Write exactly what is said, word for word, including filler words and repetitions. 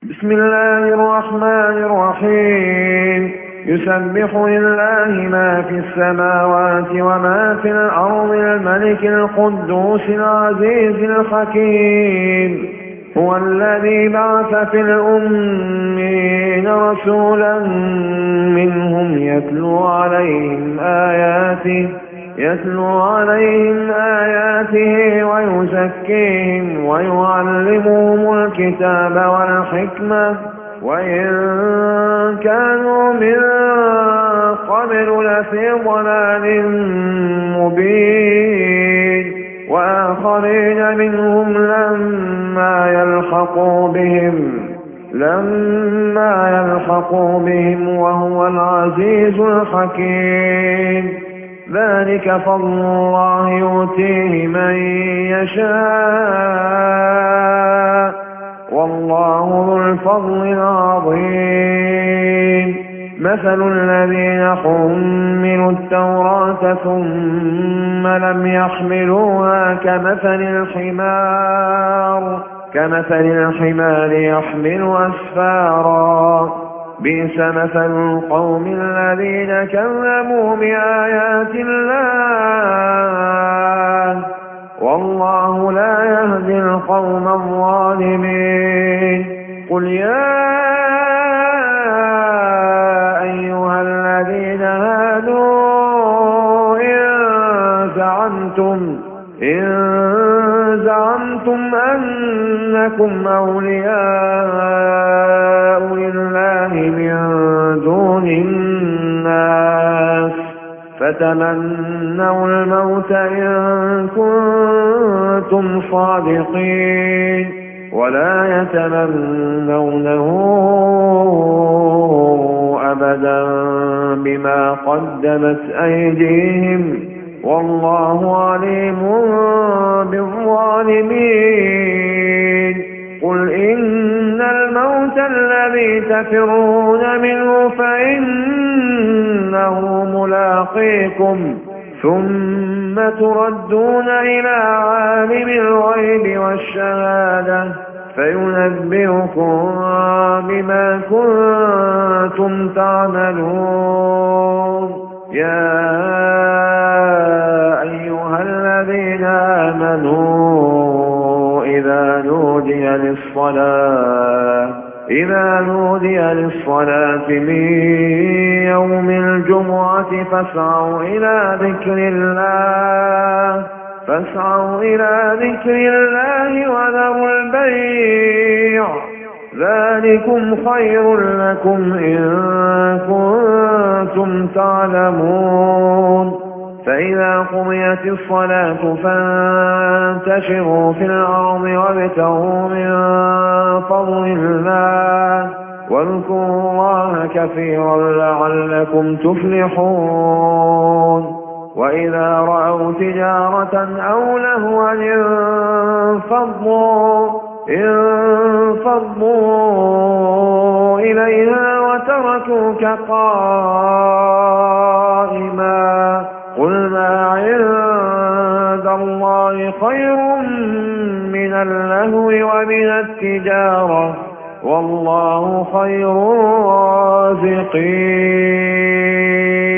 بسم الله الرحمن الرحيم يسبح لله ما في السماوات وما في الأرض الملك القدوس العزيز الحكيم هو الذي بعث في الأمين رسولا منهم يتلو عليهم آياته يتلو عليهم آياته ويزكيهم ويعلمهم الكتاب والحكمة وإن كانوا من قبل لفي ضلال مبين وآخرين منهم لما يلحقوا بهم لما يلحقوا بهم وهو العزيز الحكيم ذلك فضل الله يؤتيه من يشاء والله ذو الفضل العظيم مثل الذين حملوا التوراة ثم لم يحملوها كمثل الحمار كمثل الحمار يحمل أسفارا بئس مثل القوم الذين كذبوا بآيات الله والله لا يهدي القوم الظالمين قل يا أيها الذين هادوا إن زعمتم إن زعمتم أنكم أولياء لله من دون الناس فتمنوا الموت إن كنتم صادقين ولا يتمنونه أبدا بما قدمت أيديهم والله عليم بالظالمين قل إن الموت الذي تفرون منه فإنه ملاقيكم ثم تردون إلى عالم الغيب والشهادة فينبئكم بما كنتم تعملون يا أيها الذين آمنوا إذا نودي للصلاة إذا نودي للصلاة من يوم الجمعة فاسعوا إلى ذكر الله فاسعوا إلى ذكر الله وذروا البيع ذلكم خير لكم إن كنتم تعلمون فإذا قضيت الصلاة فانتشروا في الأرض وابتغوا من فضل الله واذكروا الله كثيرا لعلكم تفلحون وإذا رأوا تجارة أو لهوا انفضوا انفضوا إليها وتركوك قائما قل ما عند الله خير من اللهو ومن التجارة والله خير الرازقين